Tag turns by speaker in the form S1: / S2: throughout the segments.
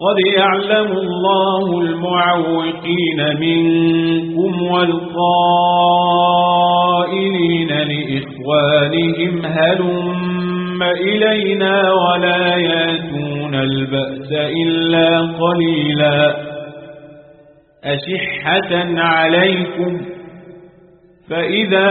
S1: قد يعلم الله المعوقين منكم والقائلين لإخوانهم هلم إلينا ولا ياتون البأس إلا قليلا أشحة عليكم فإذا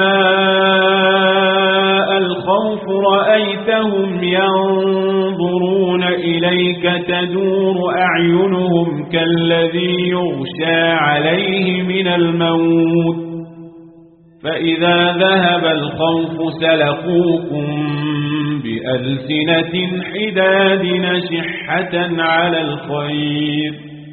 S1: جاء الخوف رأيتهم ينظرون إليك تدور أعينهم كالذي يغشى عليه من الموت فإذا ذهب الخوف سلقوكم بألسنة حداد أشحة على الخير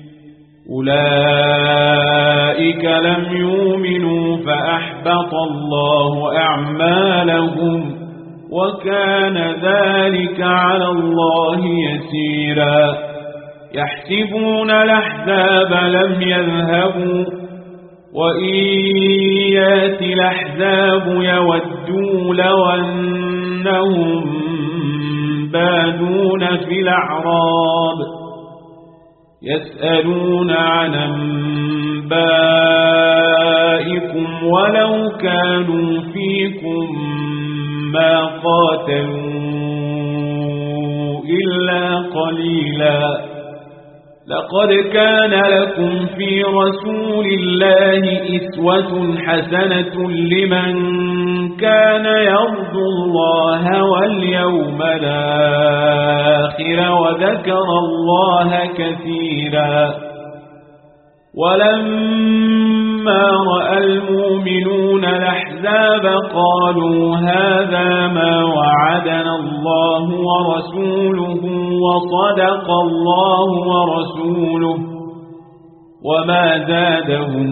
S1: أولئك لم يؤمنوا فأحبط الله أعمالهم وكان ذلك على الله يسيرا يحسبون الأحزاب لم يذهبوا وإن يأتي الأحزاب يودوا لو أنهم بادون في الأعراب يسألون عن أنبائكم ولو كانوا فيكم ما قاتلوا إلا قليلا لقد كان لكم في رسول الله أسوة حسنة لمن كان يرجو الله واليوم الآخر وذكر الله كثيرا ولما رأى المؤمنون الأحزاب قالوا هذا ما وعدنا الله ورسوله وصدق الله ورسوله وما زادهم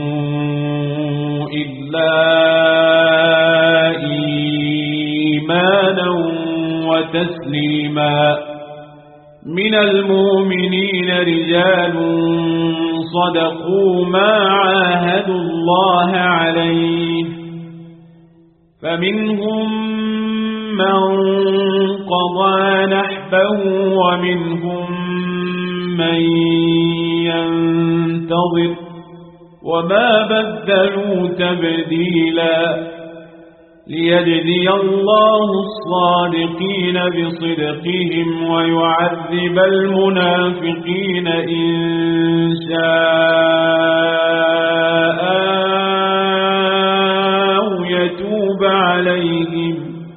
S1: إلا إيمانا وتسليما من المؤمنين رجال صدقوا ما عاهدوا الله عليه فمنهم من قضى نحبه ومنهم من ينتظر وما بدلوا تبديلا ليجزي الله الصادقين بصدقهم ويعذب المنافقين إن شاء أو يتوب عليهم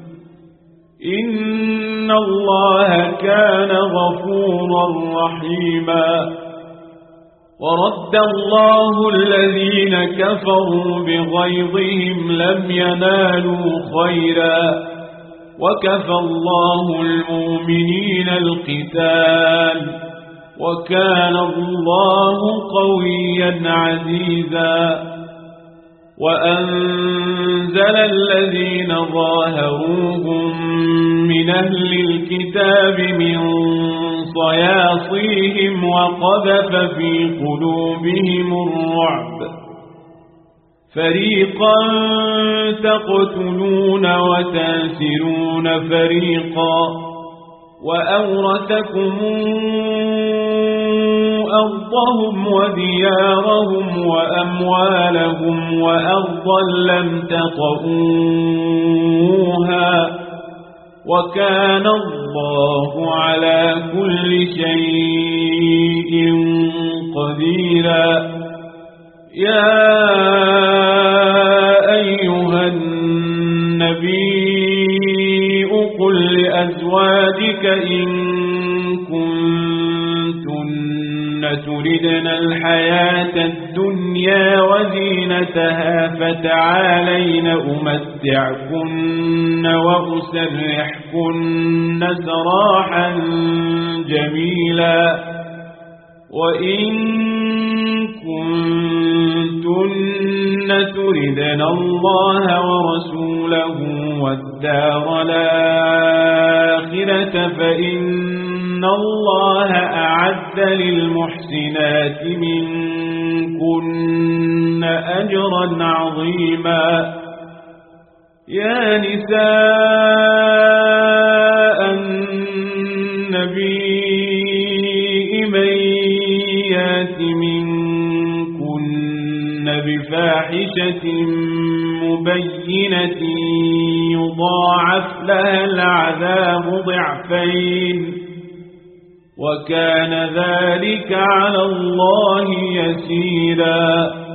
S1: إن الله كان غفورا رحيما ورد الله الذين كفروا بغيظهم لم ينالوا خيرا وكفى الله المؤمنين القتال وكان الله قويا عزيزا وأنزل الذين ظاهروهم من أهل الكتاب من صياصيهم وقذف في قلوبهم الرعب فريقا تقتلون وتاسرون فريقا وأورثكم أرضهم وديارهم وأموالهم وأرضا لم تطئوها وكان الله على كل شيء قديرا يا أيها النبي قل لأزواجك إن كنتن تردن الحياة الدنيا وزينتها فتعالين أمتعكن وأسرحكن سراحا جميلا وإن كنتن تردن الله ورسوله والدار الآخرة فإن الله أعد للمحسنات منكن أجرا عظيما يا نساء النبي من يات منكن بفاحشة مبينة يضاعف لها العذاب ضعفين وكان ذلك على الله يسيرا